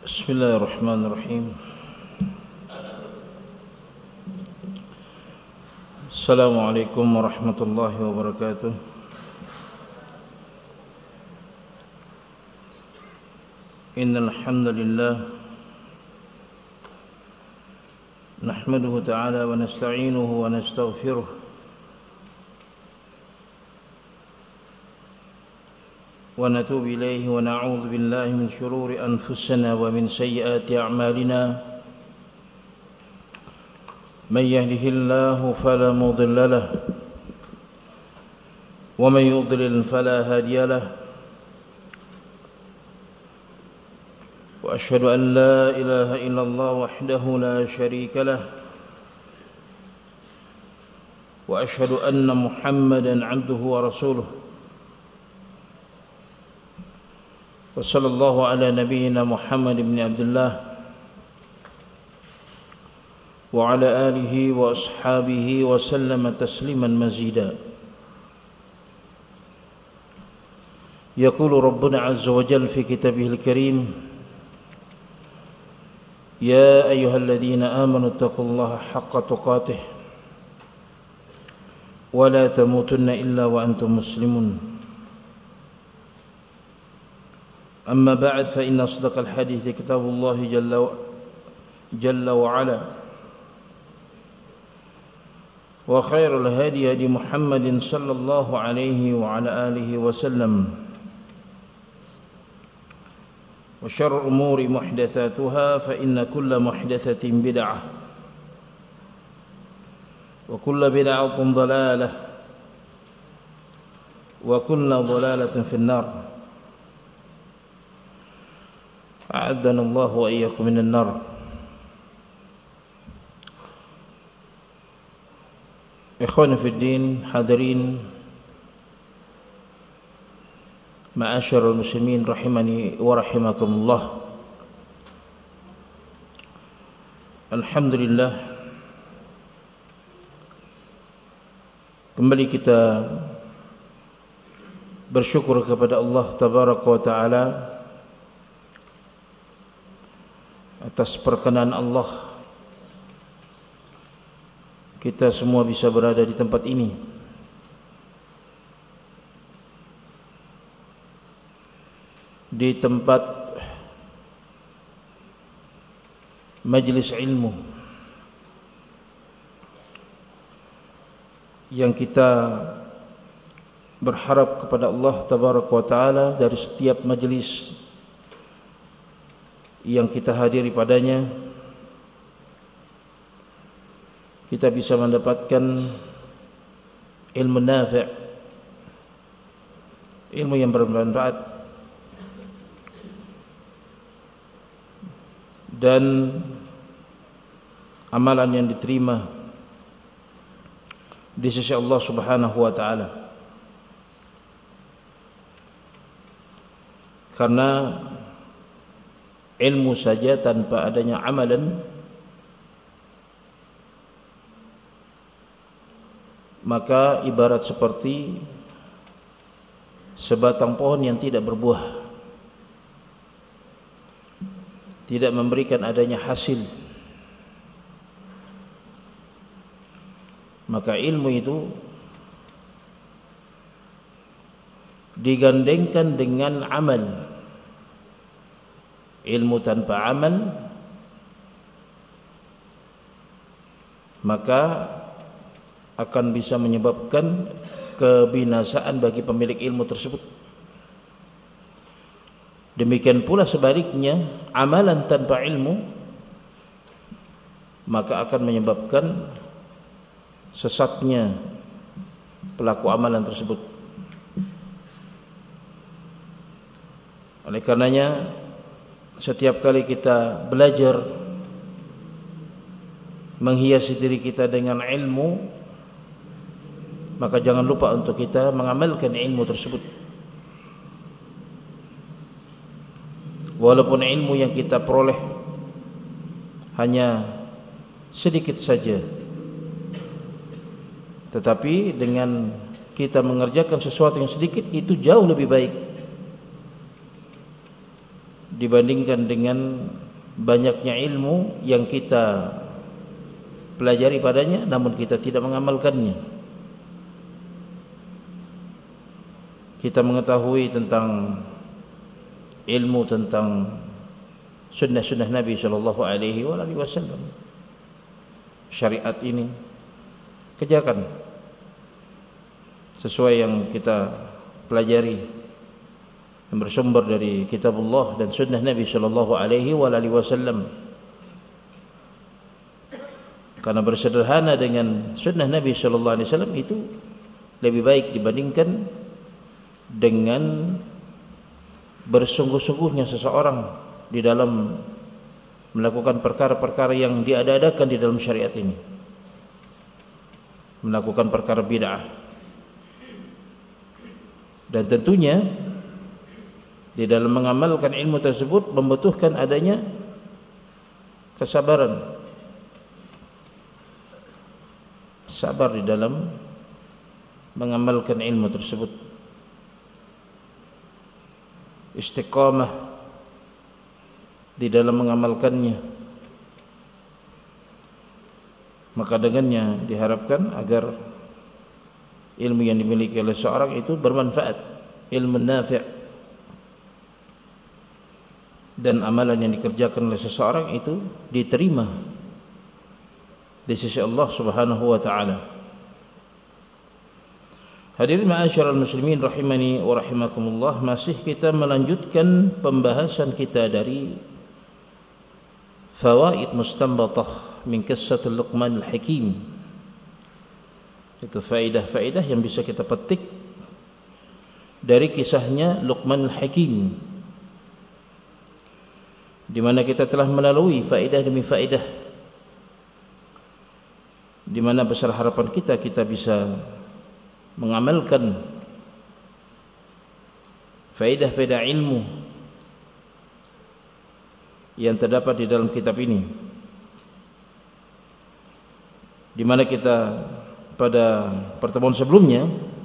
بسم الله الرحمن الرحيم. السلام عليكم ورحمة الله وبركاته. إن الحمد لله نحمده تعالى ونستعينه ونستغفره ونتوب إليه ونعوذ بالله من شرور أنفسنا ومن سيئات أعمالنا. من يهده الله فلا مضل له ومن يضلل فلا هادي له. وأشهد أن لا إله إلا الله وحده لا شريك له. وأشهد أن محمدا عبده ورسوله. وصلى الله على نبينا محمد بن عبد الله وعلى آله وأصحابه وسلم تسليما مزيدا. يقول ربنا عز وجل في كتابه الكريم: يا أيها الذين آمنوا اتقوا الله حق تقاته ولا تموتن إلا وأنتم مسلمون. أما بعد، فإن أصدق الحديث كتاب الله جل وعلا، وخير الهدي هدي محمد صلى الله عليه وعلى آله وسلم. وشر الأمور محدثاتها، فإن كل محدثة بدعة وكل بدعة ضلالة وكل ضلالة في النار. أعاذنا الله وإياكم من النار. Ikhwan fi din, hadirin ma'asyiral muslimin rahimani wa rahimakumullah. Alhamdulillah, kembali kita bersyukur kepada Allah tabaraka wa taala atas perkenan Allah kita semua bisa berada di tempat ini. Di tempat majlis ilmu yang kita berharap kepada Allah tabaraka wa taala dari setiap majlis yang kita hadiri padanya, kita bisa mendapatkan ilmu nafi', ilmu yang bermanfaat, dan amalan yang diterima di sisi Allah Subhanahu wa taala. Karena ilmu saja tanpa adanya amalan, maka ibarat seperti sebatang pohon yang tidak berbuah, tidak memberikan adanya hasil. Maka ilmu itu digandengkan dengan amal. Ilmu tanpa amal, maka akan bisa menyebabkan kebinasaan bagi pemilik ilmu tersebut. Demikian pula sebaliknya, amalan tanpa ilmu maka akan menyebabkan sesatnya pelaku amalan tersebut. Oleh karenanya, setiap kali kita belajar menghiasi diri kita dengan ilmu, maka jangan lupa untuk kita mengamalkan ilmu tersebut. Walaupun ilmu yang kita peroleh hanya sedikit saja, tetapi dengan kita mengerjakan sesuatu yang sedikit, itu jauh lebih baik dibandingkan dengan banyaknya ilmu yang kita pelajari padanya namun kita tidak mengamalkannya. Kita mengetahui tentang ilmu tentang sunnah-sunnah Nabi sallallahu alaihi wasallam. Syariat ini kerjakan sesuai yang kita pelajari yang bersumber dari kitabullah dan sunnah Nabi sallallahu alaihi wasallam. Karena bersederhana dengan sunnah Nabi sallallahu alaihi wasallam itu lebih baik dibandingkan dengan bersungguh-sungguhnya seseorang di dalam melakukan perkara-perkara yang diada-adakan di dalam syariat ini, melakukan perkara bid'ah. Dan tentunya di dalam mengamalkan ilmu tersebut membutuhkan adanya kesabaran, sabar di dalam mengamalkan ilmu tersebut, istiqamah di dalam mengamalkannya. Maka dengannya diharapkan agar ilmu yang dimiliki oleh seorang itu bermanfaat, ilmu nafi', dan amalan yang dikerjakan oleh seseorang itu diterima di sisi Allah Subhanahu wa taala. Hadirin ma'asyiral muslimin rahimani wa rahimakumullah, masih kita melanjutkan pembahasan kita dari fawaid mustanbatah min qissatul Luqman al-Hakim. Itu faedah-faedah yang bisa kita petik dari kisahnya Luqman al-Hakim, di mana kita telah melalui faedah demi faedah, di mana besar harapan kita bisa mengamalkan faedah-faedah ilmu yang terdapat di dalam kitab ini, di mana kita pada pertemuan sebelumnya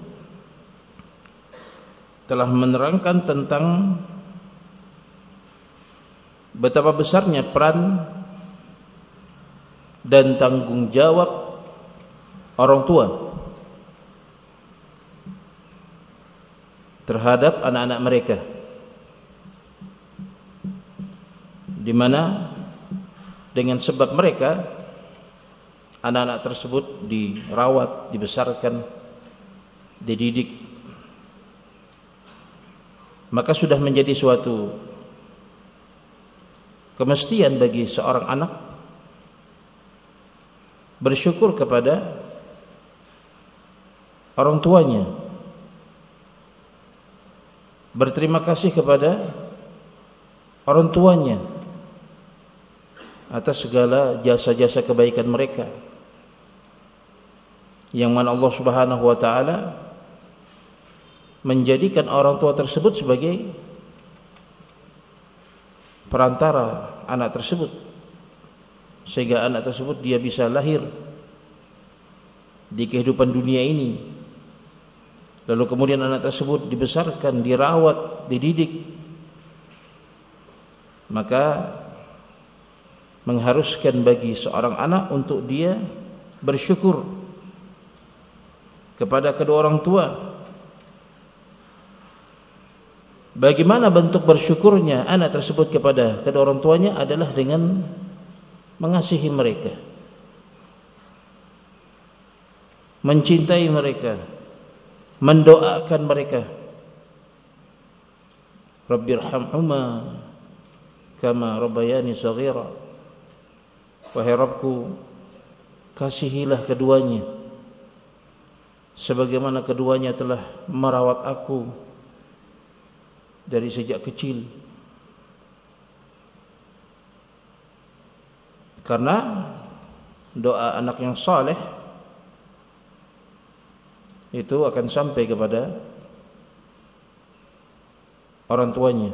telah menerangkan tentang betapa besarnya peran dan tanggung jawab orang tua terhadap anak-anak mereka, di mana dengan sebab mereka anak-anak tersebut dirawat, dibesarkan, dididik, maka sudah menjadi suatu kemestian bagi seorang anak bersyukur kepada orang tuanya, berterima kasih kepada orang tuanya atas segala jasa-jasa kebaikan mereka, yang mana Allah Subhanahu wa taala menjadikan orang tua tersebut sebagai perantara anak tersebut, sehingga anak tersebut dia bisa lahir di kehidupan dunia ini, lalu kemudian anak tersebut dibesarkan, dirawat, dididik. Maka mengharuskan bagi seorang anak untuk dia bersyukur kepada kedua orang tua. Bagaimana bentuk bersyukurnya anak tersebut kepada kedua orang tuanya adalah dengan mengasihi mereka, mencintai mereka, mendoakan mereka. Rabbirhamhuma kama rabbayani shaghira. Wahai Rabbku, kasihilah keduanya sebagaimana keduanya telah merawat aku dari sejak kecil. Karena doa anak yang saleh itu akan sampai kepada orang tuanya.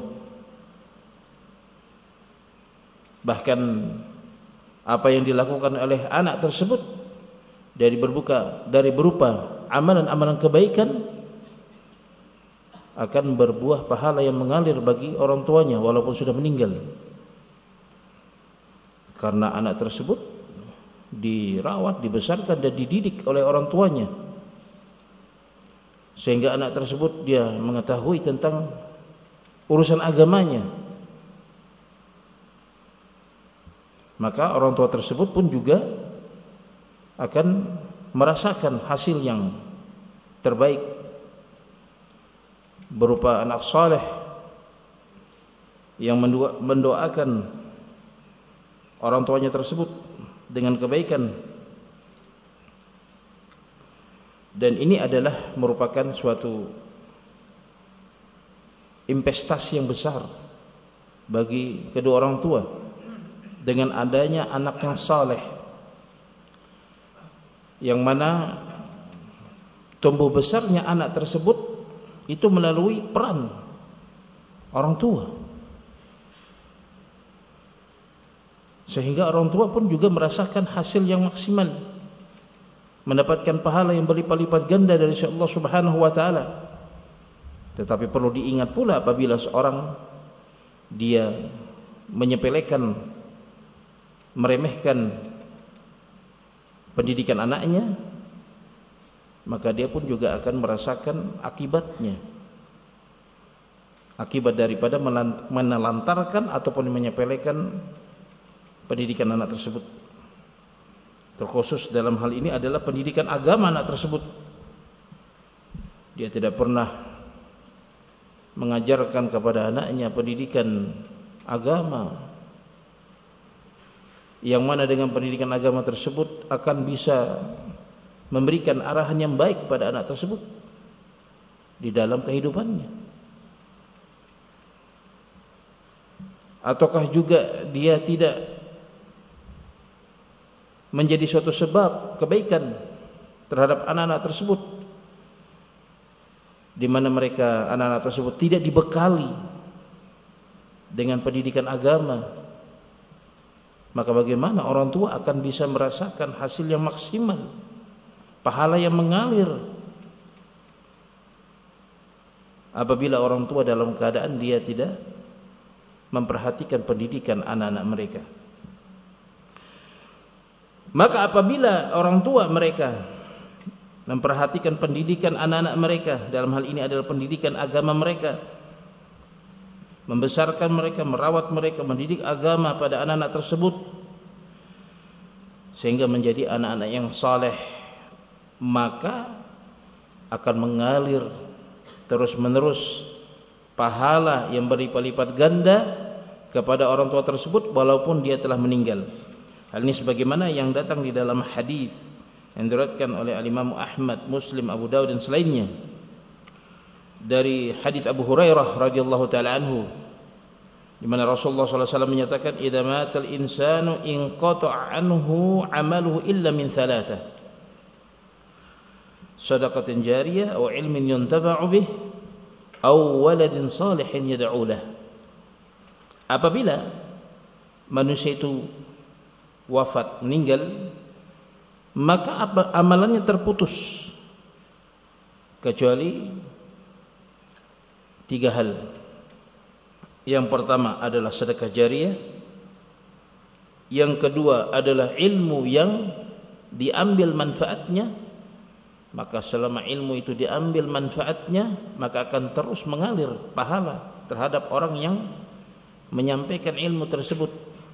Bahkan apa yang dilakukan oleh anak tersebut dari berupa amalan-amalan kebaikan akan berbuah pahala yang mengalir bagi orang tuanya walaupun sudah meninggal. Karena anak tersebut dirawat, dibesarkan dan dididik oleh orang tuanya. Sehingga anak tersebut dia mengetahui tentang urusan agamanya. Maka orang tua tersebut pun juga akan merasakan hasil yang terbaik berupa anak saleh yang mendoakan orang tuanya tersebut dengan kebaikan. Dan ini adalah merupakan suatu investasi yang besar bagi kedua orang tua dengan adanya anak yang saleh, yang mana tumbuh besarnya anak tersebut itu melalui peran orang tua, sehingga orang tua pun juga merasakan hasil yang maksimal, mendapatkan pahala yang berlipat-lipat ganda dari Allah Subhanahu wa taala. Tetapi perlu diingat pula, apabila seorang dia menyepelekan, meremehkan pendidikan anaknya, maka dia pun juga akan merasakan akibatnya, akibat daripada menelantarkan ataupun menyepelekan pendidikan anak tersebut. Terkhusus dalam hal ini adalah pendidikan agama anak tersebut. Dia tidak pernah mengajarkan kepada anaknya pendidikan agama, yang mana dengan pendidikan agama tersebut akan bisa memberikan arahan yang baik pada anak tersebut di dalam kehidupannya. Ataukah juga dia tidak menjadi suatu sebab kebaikan terhadap anak-anak tersebut, di mana mereka, anak-anak tersebut tidak dibekali dengan pendidikan agama, maka bagaimana orang tua akan bisa merasakan hasil yang maksimal, pahala yang mengalir, apabila orang tua dalam keadaan dia tidak memperhatikan pendidikan anak-anak mereka. Maka apabila orang tua mereka memperhatikan pendidikan anak-anak mereka, dalam hal ini adalah pendidikan agama mereka, membesarkan mereka, merawat mereka, mendidik agama pada anak-anak tersebut, sehingga menjadi anak-anak yang saleh, maka akan mengalir terus-menerus pahala yang berlipat-lipat ganda kepada orang tua tersebut walaupun dia telah meninggal. Hal ini sebagaimana yang datang di dalam hadis yang diriwayatkan oleh Imam Ahmad, Muslim, Abu Dawud dan selainnya, dari hadis Abu Hurairah radhiyallahu taala anhu, di mana Rasulullah sallallahu alaihi wasallam menyatakan, "Idza matal insanu inqata'a anhu 'amaluhu illa min thalathah. Shadaqatin jariyah aw ilmin yuntafa'u bih aw waladin salihin yad'u lah." Apabila manusia itu wafat, meninggal, maka amalannya terputus kecuali 3 hal. Yang pertama adalah sedekah jariyah, yang kedua adalah ilmu yang diambil manfaatnya, maka selama ilmu itu diambil manfaatnya, maka akan terus mengalir pahala terhadap orang yang menyampaikan ilmu tersebut.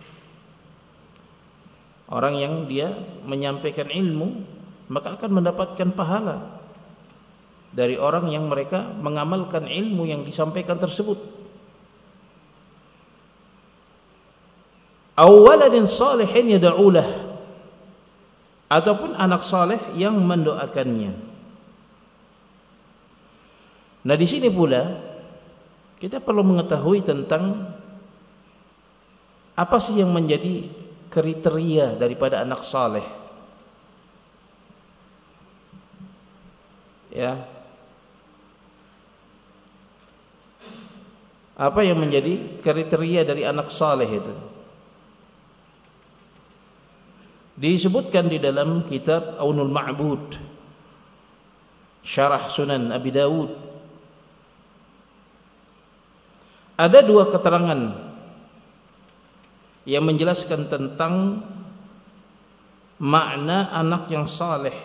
Orang yang dia menyampaikan ilmu, maka akan mendapatkan pahala dari orang yang mereka mengamalkan ilmu yang disampaikan tersebut. Awaladin salihin yad'ulah, ataupun anak saleh yang mendoakannya. Nah, di sini pula kita perlu mengetahui tentang apa sih yang menjadi kriteria daripada anak saleh. Ya. Apa yang menjadi kriteria dari anak saleh itu? Disebutkan di dalam kitab Aunul Ma'bud, Syarah Sunan Abi Dawud, Ada dua keterangan yang menjelaskan tentang makna anak yang saleh,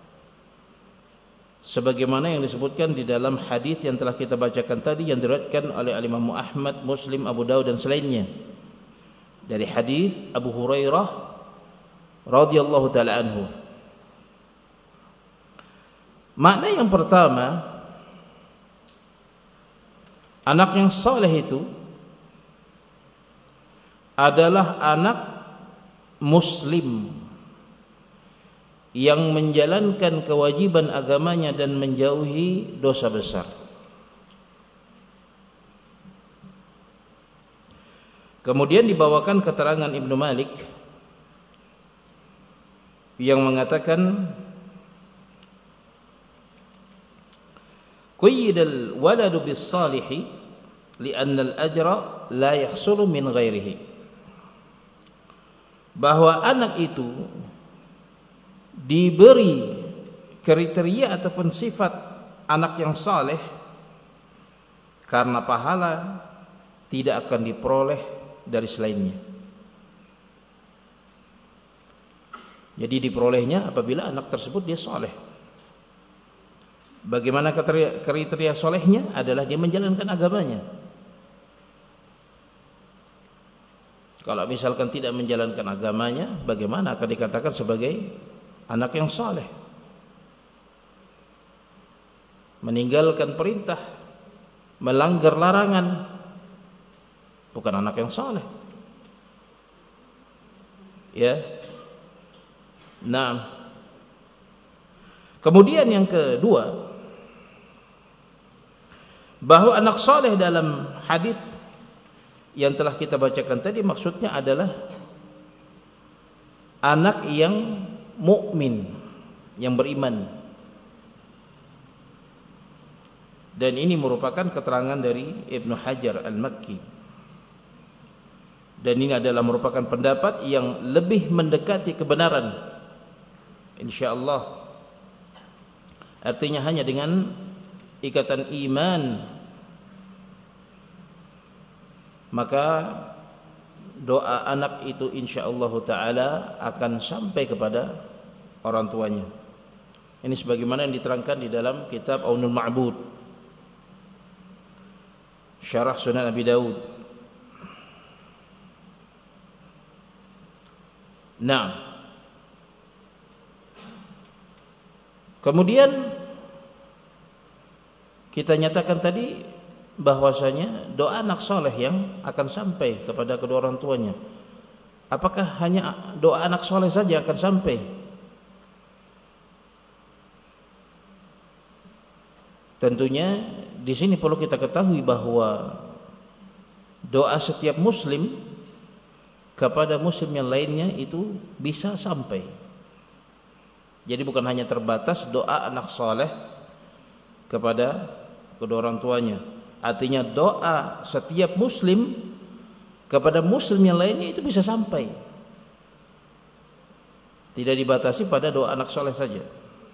sebagaimana yang disebutkan di dalam hadis yang telah kita bacakan tadi, yang diriwayatkan oleh Imam Ahmad, Muslim, Abu Dawud dan selainnya, dari hadis Abu Hurairah radhiyallahu taala anhu. Makna yang pertama, anak yang saleh itu adalah anak muslim yang menjalankan kewajiban agamanya dan menjauhi dosa besar. Kemudian dibawakan keterangan Ibnu Malik yang mengatakan, Qayyidal waladu bis salihi li'anna al-ajra la yahsulu min ghairihi. Bahwa anak itu diberi kriteria ataupun sifat anak yang saleh karena pahala tidak akan diperoleh dari selainnya. Jadi diperolehnya apabila anak tersebut dia saleh. Bagaimana kriteria solehnya? Adalah dia menjalankan agamanya. Kalau misalkan tidak menjalankan agamanya, bagaimana akan dikatakan sebagai anak yang saleh? Meninggalkan perintah, melanggar larangan, bukan anak yang saleh. Ya. Nah, kemudian yang kedua, bahwa anak saleh dalam hadis yang telah kita bacakan tadi maksudnya adalah anak yang mukmin, yang beriman. Dan ini merupakan keterangan dari Ibnu Hajar Al-Makki. Dan ini adalah merupakan pendapat yang lebih mendekati kebenaran, insyaallah. Artinya hanya dengan ikatan iman maka doa anak itu insyaallah taala akan sampai kepada orang tuanya. Ini sebagaimana yang diterangkan di dalam kitab Aunul Ma'bud, Syarah Sunan Abi Dawud. Nah, kemudian kita nyatakan tadi bahwasanya doa anak soleh yang akan sampai kepada kedua orang tuanya. Apakah hanya doa anak soleh saja akan sampai? Tentunya di sini perlu kita ketahui bahwa doa setiap muslim kepada muslim yang lainnya itu bisa sampai. Jadi bukan hanya terbatas doa anak soleh kepada kedua orang tuanya. Artinya doa setiap muslim kepada muslim yang lainnya itu bisa sampai. Tidak dibatasi pada doa anak soleh saja.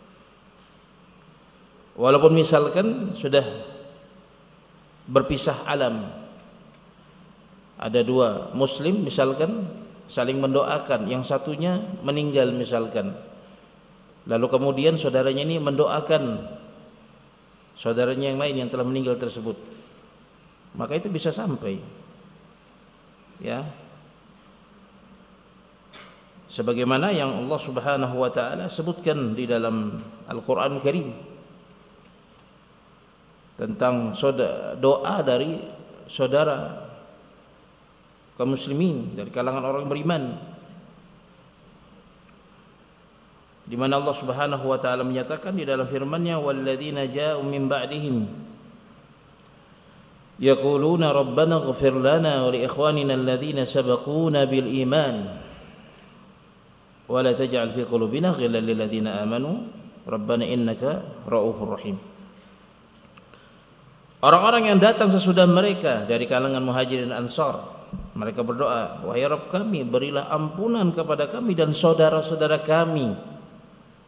Walaupun misalkan sudah berpisah alam, ada dua muslim misalkan saling mendoakan, yang satunya meninggal misalkan, lalu kemudian saudaranya ini mendoakan saudaranya yang lain yang telah meninggal tersebut, maka itu bisa sampai, ya, sebagaimana yang Allah Subhanahu wa taala sebutkan di dalam Al-Qur'an Karim tentang doa dari saudara kaum muslimin dari kalangan orang beriman, di mana Allah Subhanahu wa taala menyatakan di dalam firman-Nya, walladzina ja'u min ba'dihim yaquluna rabbana ighfir lana wa li ikhwanina alladzina sabaquna bil iman wa la taj'al fi qulubina ghillan lil ladzina amanu rabbana innaka ra'ufur rahim. Orang-orang yang datang sesudah mereka dari kalangan Muhajirin dan Ansar, mereka berdoa, wahai Rabb kami, berilah ampunan kepada kami dan saudara-saudara kami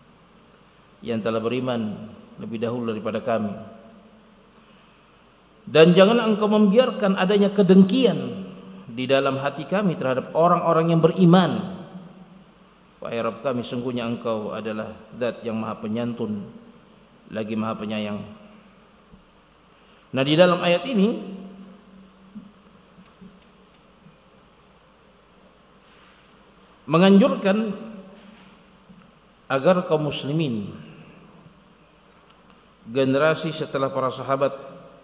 yang telah beriman lebih dahulu daripada kami. Dan jangan engkau membiarkan adanya kedengkian di dalam hati kami terhadap orang-orang yang beriman. Wahai Rabb kami, sungguhnya engkau adalah Zat yang maha penyantun lagi maha penyayang. Nah, di dalam ayat ini menganjurkan agar kaum muslimin, generasi setelah para sahabat,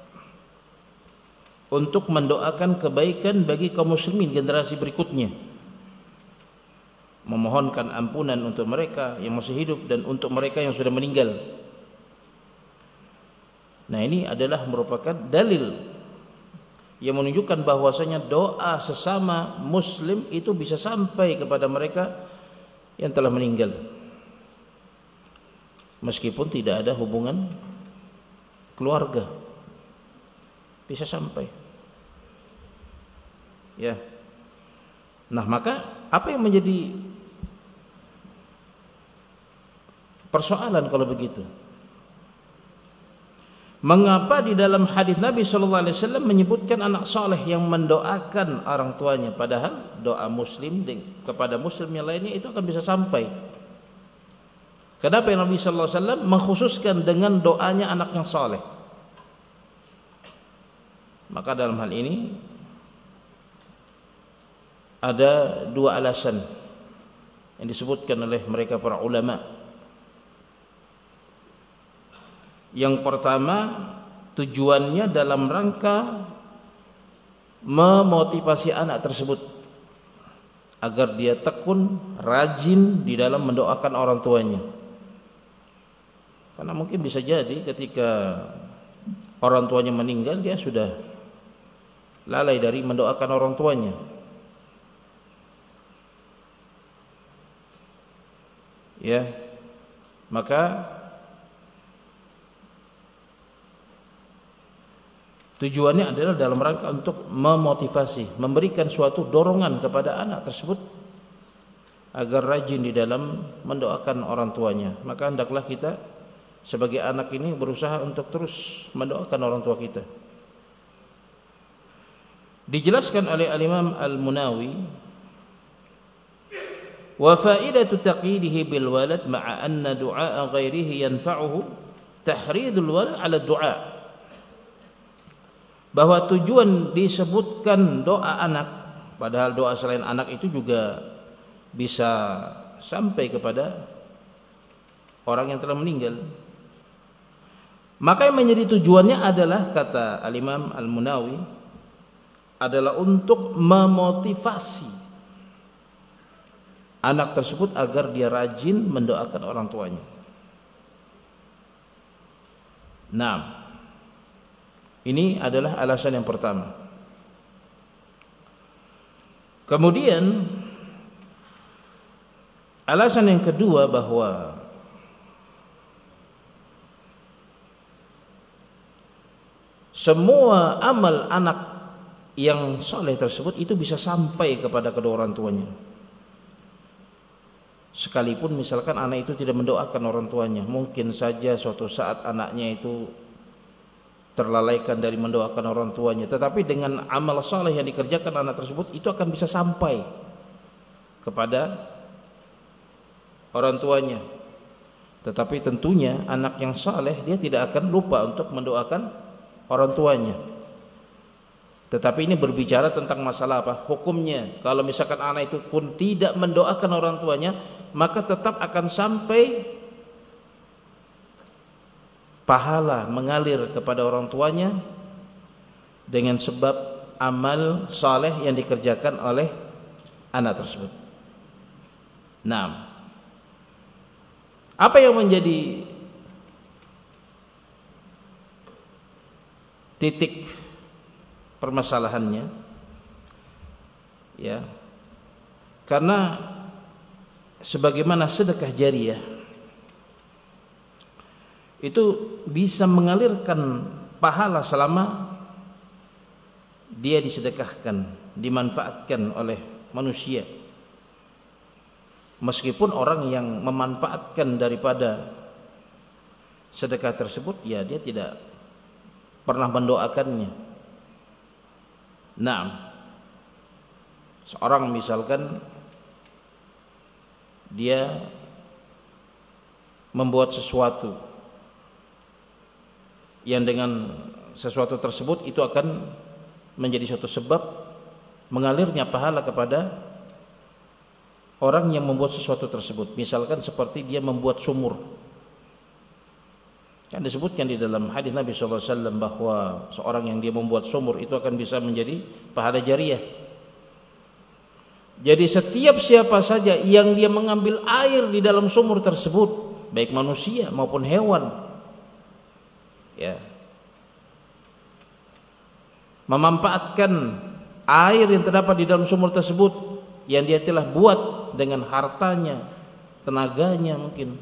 untuk mendoakan kebaikan bagi kaum muslimin generasi berikutnya, memohonkan ampunan untuk mereka yang masih hidup dan untuk mereka yang sudah meninggal. Nah, ini adalah merupakan dalil yang menunjukkan bahwasanya doa sesama muslim itu bisa sampai kepada mereka yang telah meninggal, meskipun tidak ada hubungan keluarga, bisa sampai. Ya. Nah, maka apa yang menjadi persoalan kalau begitu? Mengapa di dalam hadis Nabi sallallahu alaihi wasallam menyebutkan anak saleh yang mendoakan orang tuanya, padahal doa muslim kepada muslim yang lainnya itu akan bisa sampai? Kenapa Nabi sallallahu alaihi wasallam mengkhususkan dengan doanya anak yang saleh? Maka dalam hal ini ada dua alasan yang disebutkan oleh mereka para ulama. Yang pertama, tujuannya dalam rangka memotivasi anak tersebut agar dia tekun, rajin di dalam mendoakan orang tuanya. Karena mungkin bisa jadi ketika orang tuanya meninggal, dia sudah lalai dari mendoakan orang tuanya. Ya, maka tujuannya adalah dalam rangka untuk memotivasi, memberikan suatu dorongan kepada anak tersebut agar rajin di dalam mendoakan orang tuanya. Maka hendaklah kita sebagai anak ini berusaha untuk terus mendoakan orang tua kita. Dijelaskan oleh Al-Imam Al-Munawi, wa faidatu taqidihi bil walad ma'a anna du'a ghairihi yanfa'uhu tahridul walad 'ala du'a. Bahwa tujuan disebutkan doa anak, padahal doa selain anak itu juga bisa sampai kepada orang yang telah meninggal. Maka yang menjadi tujuannya adalah, kata Al-Imam Al-Munawi, adalah untuk memotivasi anak tersebut agar dia rajin mendoakan orang tuanya. Nah, ini adalah alasan yang pertama. Kemudian alasan yang kedua, bahwa semua amal anak yang soleh tersebut itu bisa sampai kepada kedua orang tuanya. Sekalipun misalkan anak itu tidak mendoakan orang tuanya, mungkin saja suatu saat anaknya itu terlalaikan dari mendoakan orang tuanya, tetapi dengan amal saleh yang dikerjakan anak tersebut itu akan bisa sampai kepada orang tuanya. Tetapi tentunya anak yang saleh dia tidak akan lupa untuk mendoakan orang tuanya. Tetapi ini berbicara tentang masalah apa? Hukumnya. Kalau misalkan anak itu pun tidak mendoakan orang tuanya, maka tetap akan sampai pahala mengalir kepada orang tuanya dengan sebab amal saleh yang dikerjakan oleh anak tersebut. Nah, apa yang menjadi titik permasalahannya? Ya, karena sebagaimana sedekah jariyah itu bisa mengalirkan pahala selama dia disedekahkan, dimanfaatkan oleh manusia. Meskipun orang yang memanfaatkan daripada sedekah tersebut, ya dia tidak pernah mendoakannya. Nah, seorang misalkan dia membuat sesuatu yang dengan sesuatu tersebut itu akan menjadi suatu sebab mengalirnya pahala kepada orang yang membuat sesuatu tersebut. Misalkan seperti dia membuat sumur. Kan disebutkan di dalam hadis Nabi sallallahu alaihi wasallam bahwa seorang yang dia membuat sumur itu akan bisa menjadi pahala jariah. Jadi setiap siapa saja yang dia mengambil air di dalam sumur tersebut, baik manusia maupun hewan, ya, memanfaatkan air yang terdapat di dalam sumur tersebut yang dia telah buat dengan hartanya, tenaganya mungkin,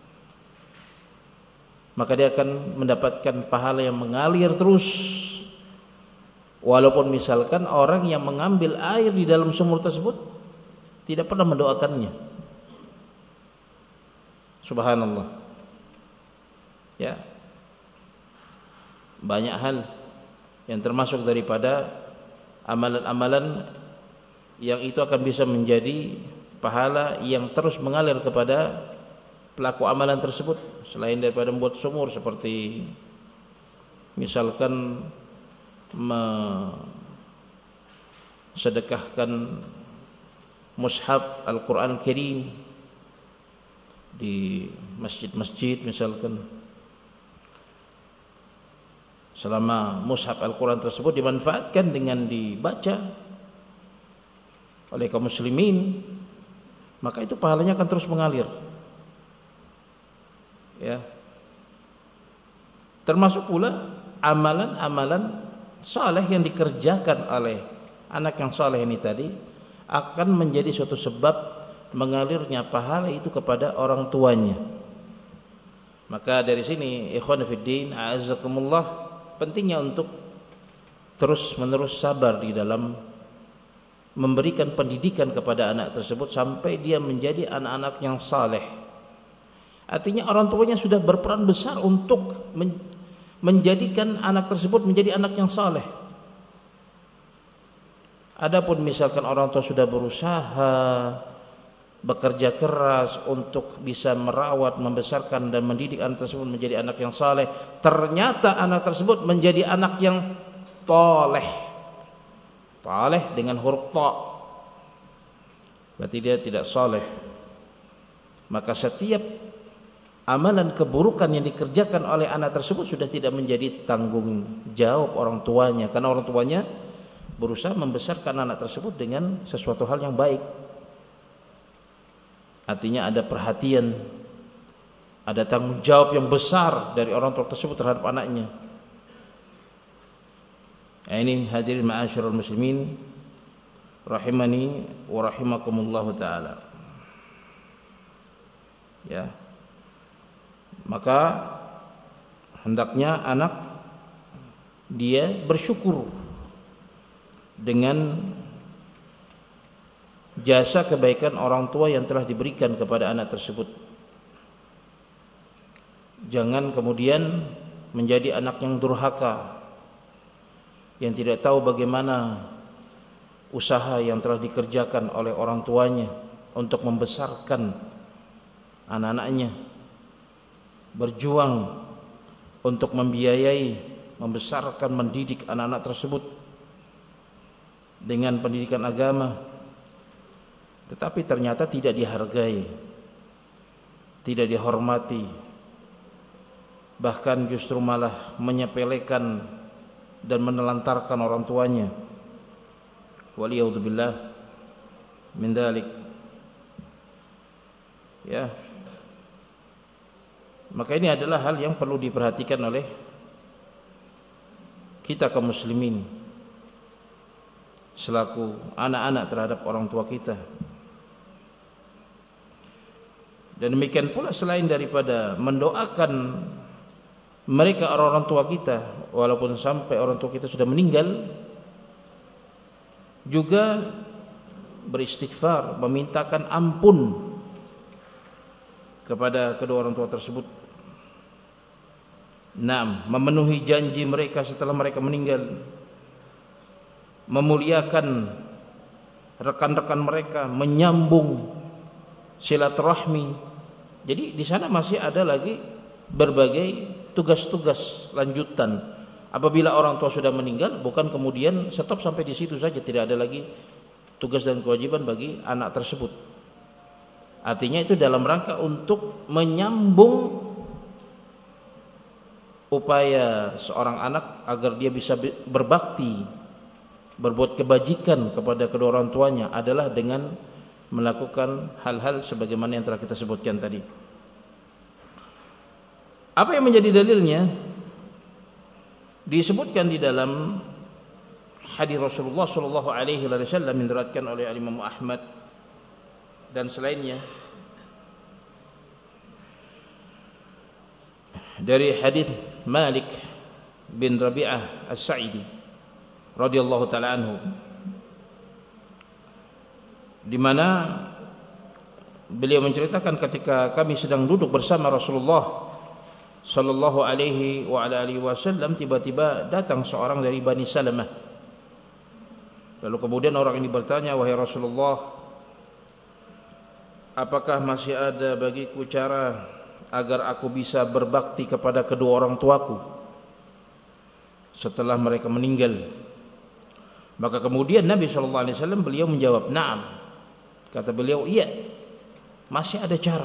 maka dia akan mendapatkan pahala yang mengalir terus. Walaupun misalkan orang yang mengambil air di dalam sumur tersebut tidak pernah mendoakannya. Subhanallah. Ya. Banyak hal yang termasuk daripada amalan-amalan yang itu akan bisa menjadi pahala yang terus mengalir kepada pelaku amalan tersebut, selain daripada membuat sumur, seperti misalkan sedekahkan mushaf Al-Quran Karim di masjid-masjid misalkan, selama mushaf Al-Quran tersebut dimanfaatkan dengan dibaca oleh kaum muslimin, maka itu pahalanya akan terus mengalir, ya. Termasuk pula amalan-amalan saleh yang dikerjakan oleh anak yang saleh ini tadi akan menjadi suatu sebab mengalirnya pahala itu kepada orang tuanya. Maka dari sini ikhwan fillah a'azzakumullah, pentingnya untuk terus menerus sabar di dalam memberikan pendidikan kepada anak tersebut sampai dia menjadi anak-anak yang saleh. Artinya orang tuanya sudah berperan besar untuk menjadikan anak tersebut menjadi anak yang saleh. Adapun misalkan orang tua sudah berusaha bekerja keras untuk bisa merawat, membesarkan dan mendidik anak tersebut menjadi anak yang saleh, ternyata anak tersebut menjadi anak yang toleh. Toleh dengan huruf ta, berarti dia tidak saleh. Maka setiap amalan keburukan yang dikerjakan oleh anak tersebut sudah tidak menjadi tanggung jawab orang tuanya, karena orang tuanya berusaha membesarkan anak tersebut dengan sesuatu hal yang baik. Artinya ada perhatian, ada tanggung jawab yang besar dari orang tua tersebut terhadap anaknya. Ini hadirin ma'asyiral muslimin rahimani wa rahimakumullah taala. Ya. Maka hendaknya anak dia bersyukur dengan jasa kebaikan orang tua yang telah diberikan kepada anak tersebut. Jangan kemudian menjadi anak yang durhaka, yang tidak tahu bagaimana usaha yang telah dikerjakan oleh orang tuanya untuk membesarkan anak-anaknya, berjuang untuk membiayai, membesarkan, mendidik anak-anak tersebut dengan pendidikan agama, tetapi ternyata tidak dihargai, tidak dihormati, bahkan justru malah menyepelekan dan menelantarkan orang tuanya. Waliyadzubillah min dzalik. Ya. Maka ini adalah hal yang perlu diperhatikan oleh kita kaum muslimin selaku anak-anak terhadap orang tua kita. Dan demikian pula selain daripada mendoakan mereka orang tua kita, walaupun sampai orang tua kita sudah meninggal, juga beristighfar, memintakan ampun kepada kedua orang tua tersebut. memenuhi janji mereka setelah mereka meninggal, memuliakan rekan-rekan mereka, menyambung silaturahmi. Jadi di sana masih ada lagi berbagai tugas-tugas lanjutan. Apabila orang tua sudah meninggal, bukan kemudian stop sampai di situ saja, tidak ada lagi tugas dan kewajiban bagi anak tersebut. Artinya itu dalam rangka untuk menyambung upaya seorang anak agar dia bisa berbakti, berbuat kebajikan kepada kedua orang tuanya adalah dengan melakukan hal-hal sebagaimana yang telah kita sebutkan tadi. Apa yang menjadi dalilnya? Disebutkan di dalam hadis Rasulullah sallallahu alaihi wasallam yang diriwayatkan oleh Imam Ahmad dan selainnya dari hadis Malik bin Rabi'ah As-Sa'idi radhiyallahu taala anhu, di mana beliau menceritakan ketika kami sedang duduk bersama Rasulullah sallallahu alaihi wa ala alihi wasallam, tiba-tiba datang seorang dari Bani Salamah. Lalu kemudian orang ini bertanya, "Wahai Rasulullah, apakah masih ada bagiku cara agar aku bisa berbakti kepada kedua orang tuaku setelah mereka meninggal?" Maka kemudian Nabi sallallahu alaihi wasallam beliau menjawab, "Na'am." Kata beliau, "Iya, masih ada cara.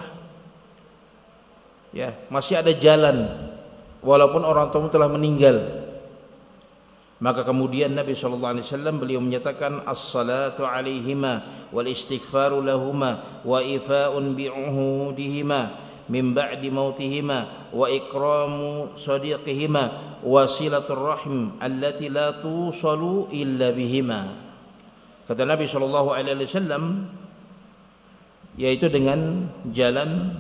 Ya, masih ada jalan walaupun orang tua telah meninggal." Maka kemudian Nabi sallallahu alaihi wasallam beliau menyatakan, "As-salatu 'alaihima wal istighfaru lahumma wa ifa'un bi'uhudihima min ba'di mautihima wa ikramu sadiqihima wa silatur rahim allati la tusalu illa bihima." Kata Nabi sallallahu alaihi wasallam, yaitu dengan jalan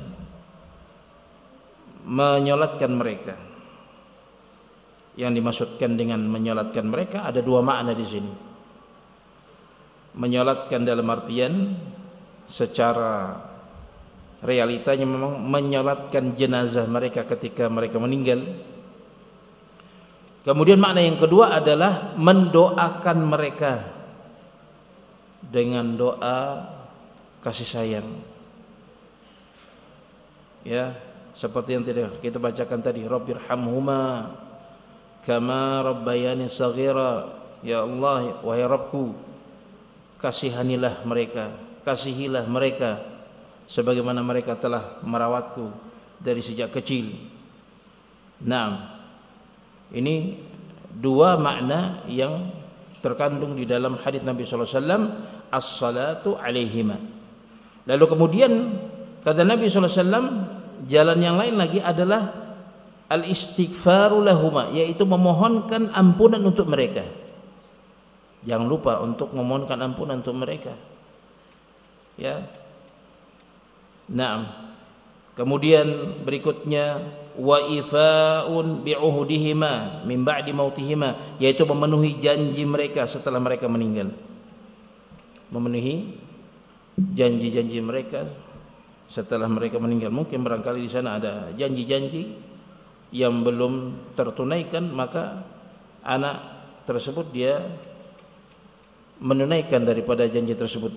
menyolatkan mereka. Yang dimaksudkan dengan menyolatkan mereka ada dua makna di sini. Menyolatkan dalam artian secara realitanya memang menyolatkan jenazah mereka ketika mereka meninggal. Kemudian makna yang kedua adalah mendoakan mereka dengan doa kasih sayang. Ya, seperti yang tidak kita bacakan tadi, Rabbirhamhuma kama rabbayani saghira. Ya Allah, wahai Rabbku, kasihanilah mereka, kasihilah mereka sebagaimana mereka telah merawatku dari sejak kecil. Nah, ini dua makna yang terkandung di dalam hadis Nabi sallallahu alaihi wasallam, as-salatu alaihima. Lalu kemudian kata Nabi sallallahu alaihi wasallam, jalan yang lain lagi adalah al-istighfaru lahuma, yaitu memohonkan ampunan untuk mereka. Jangan lupa untuk memohonkan ampunan untuk mereka. Ya. Naam. Kemudian berikutnya wa ifa'un bi'uhudihima min ba'di mautihima, yaitu memenuhi janji mereka setelah mereka meninggal. Memenuhi janji-janji mereka setelah mereka meninggal. Mungkin barangkali di sana ada janji-janji yang belum tertunaikan, maka anak tersebut dia menunaikan daripada janji tersebut.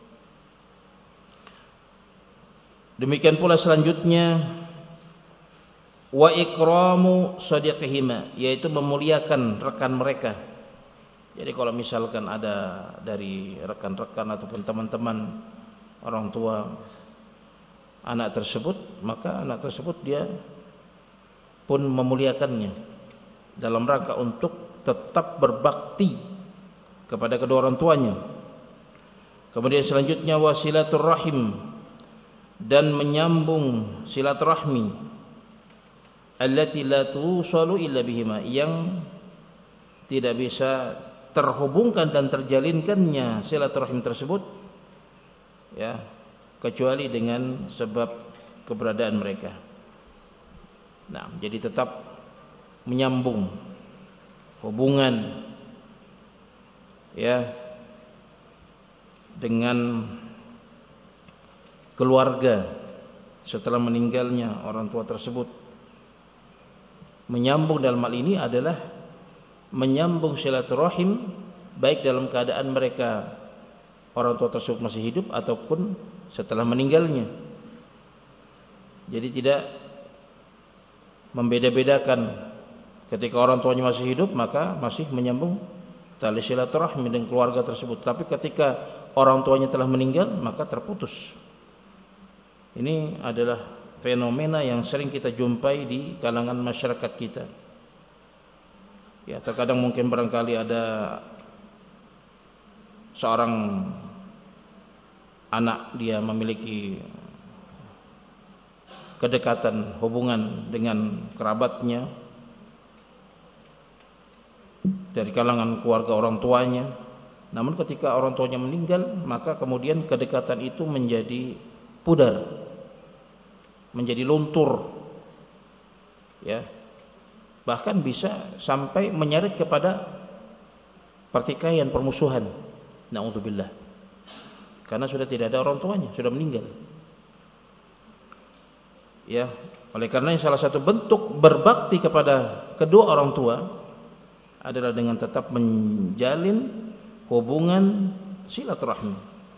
Demikian pula selanjutnya wa ikramu sadiqihima, yaitu memuliakan rekan mereka. Jadi kalau misalkan ada dari rekan-rekan ataupun teman-teman orang tua anak tersebut, maka anak tersebut dia pun memuliakannya dalam rangka untuk tetap berbakti kepada kedua orang tuanya. Kemudian selanjutnya wasilatur rahim, dan menyambung silaturahmi allati la tusalu illa bihima, yang tidak bisa terhubungkan dan terjalinkannya silaturahim tersebut ya kecuali dengan sebab keberadaan mereka. Nah, jadi tetap menyambung hubungan ya dengan keluarga setelah meninggalnya orang tua tersebut. Menyambung dalam hal ini adalah menyambung silaturahim baik dalam keadaan mereka orang tua tersebut masih hidup ataupun setelah meninggalnya. Jadi tidak membeda-bedakan, ketika orang tuanya masih hidup maka masih menyambung tali silaturahmi dengan keluarga tersebut, tapi ketika orang tuanya telah meninggal maka terputus. Ini adalah fenomena yang sering kita jumpai di kalangan masyarakat kita. Ya, terkadang mungkin barangkali ada seorang anak, dia memiliki kedekatan hubungan dengan kerabatnya dari kalangan keluarga orang tuanya. Namun ketika orang tuanya meninggal, maka kemudian kedekatan itu menjadi pudar, menjadi luntur, ya, bahkan bisa sampai menyeret kepada pertikaian, permusuhan. Na'udzubillah, karena sudah tidak ada orang tuanya, sudah meninggal. Ya, oleh karena salah satu bentuk berbakti kepada kedua orang tua adalah dengan tetap menjalin hubungan silaturahmi.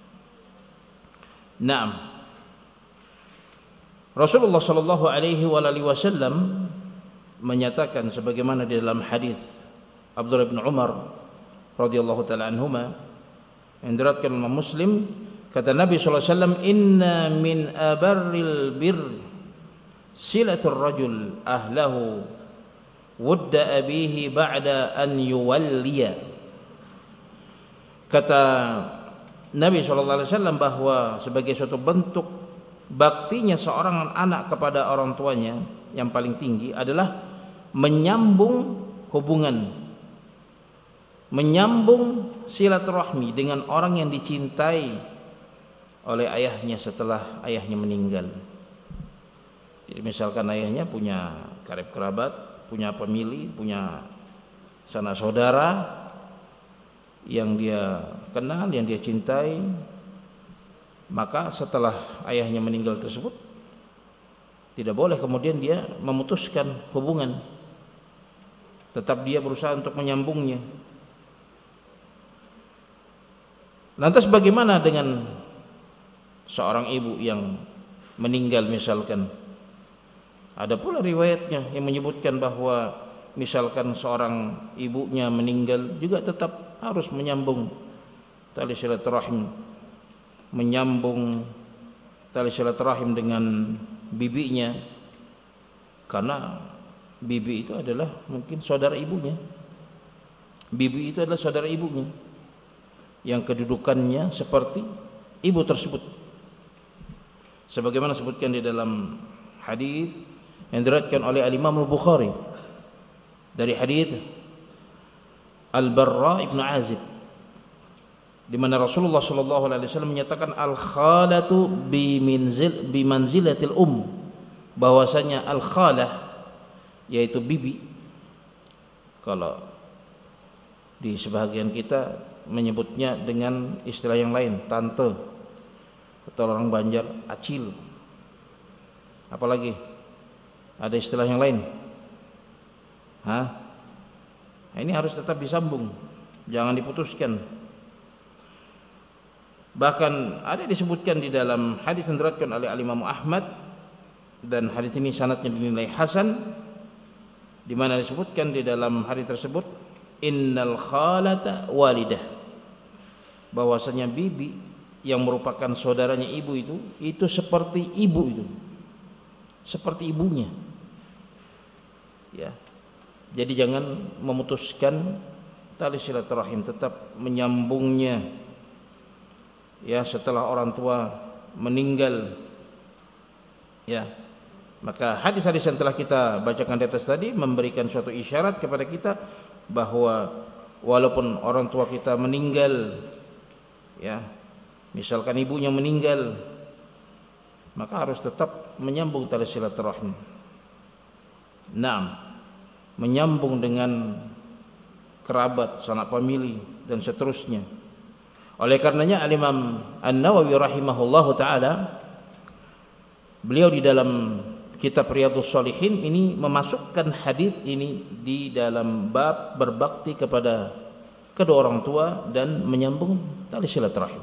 Naam. Rasulullah sallallahu alaihi wasallam menyatakan sebagaimana di dalam hadis Abdullah bin Umar radhiyallahu taala anhuma yang diriwayatkan oleh Muslim, kata Nabi sallallahu alaihi wasallam, "Inna min abarril bir silatur rajul ahlahu wudda abihi ba'da an yuwalliya." Kata Nabi SAW bahwa sebagai suatu bentuk baktinya seorang anak kepada orang tuanya yang paling tinggi adalah menyambung hubungan, menyambung silaturahmi dengan orang yang dicintai oleh ayahnya setelah ayahnya meninggal. Jadi misalkan ayahnya punya karib kerabat, punya famili, punya sanak saudara yang dia kenal, yang dia cintai, maka setelah ayahnya meninggal tersebut tidak boleh kemudian dia memutuskan hubungan, tetap dia berusaha untuk menyambungnya. Lantas bagaimana dengan seorang ibu yang meninggal misalkan? Ada pula riwayatnya yang menyebutkan bahwa misalkan seorang ibunya meninggal juga tetap harus menyambung tali silaturahim, menyambung tali silaturahim dengan bibinya, karena bibi itu adalah mungkin saudara ibunya. Bibi itu adalah saudara ibunya yang kedudukannya seperti ibu tersebut, sebagaimana disebutkan di dalam hadis yang diriwayatkan oleh Al-Imam Al-Bukhari dari hadis Al-Barra ibn Azib, di mana Rasulullah sallallahu alaihi wasallam menyatakan al-khalatu bi manzilatil bahwasanya al-khalah yaitu bibi, kalau di sebahagian kita menyebutnya dengan istilah yang lain, tante, atau orang Banjar acil, apalagi ada istilah yang lain. Nah, ini harus tetap disambung, jangan diputuskan. Bahkan ada disebutkan di dalam hadis yang diriwayatkan oleh Imam Ahmad, dan hadis ini sanadnya dinilai hasan, di mana disebutkan di dalam hadis tersebut, innal khalata walidah, bahwasanya bibi yang merupakan saudaranya ibu itu seperti ibu, itu seperti ibunya. Ya, jadi jangan memutuskan tali silaturahim, tetap menyambungnya. Ya, setelah orang tua meninggal, ya, maka hadis-hadis yang telah kita bacakan di atas tadi memberikan suatu isyarat kepada kita bahwa walaupun orang tua kita meninggal, ya, misalkan ibunya meninggal, maka harus tetap menyambung tali silaturahim. Naam, menyambung dengan kerabat, sanak famili dan seterusnya. Oleh karenanya Al-Imam An-Nawawi rahimahullahu taala, beliau di dalam kitab Riyadhus Shalihin ini memasukkan hadis ini di dalam bab berbakti kepada kedua orang tua dan menyambung tali silaturahim.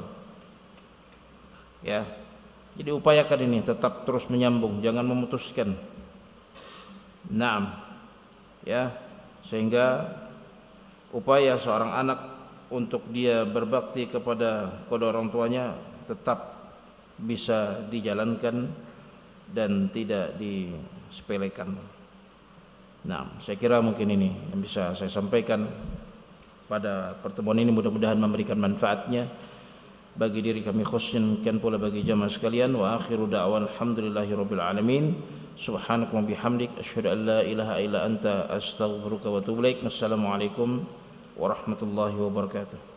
Ya. Jadi upayakan ini tetap terus menyambung, jangan memutuskan. Naam. Ya, sehingga upaya seorang anak untuk dia berbakti kepada kedua orang tuanya tetap bisa dijalankan dan tidak disepelekan. Nah, saya kira mungkin ini yang bisa saya sampaikan pada pertemuan ini, mudah-mudahan memberikan manfaatnya bagi diri kami khususnya, dan pula bagi jamaah sekalian. Wa akhiru da'wan alhamdulillahirabbil alamin. Subhanaka wa bihamdik asyhadu an la ilaha illa anta astaghfiruka wa atubu ilaik. Wassalamualaikum warahmatullahi wabarakatuh.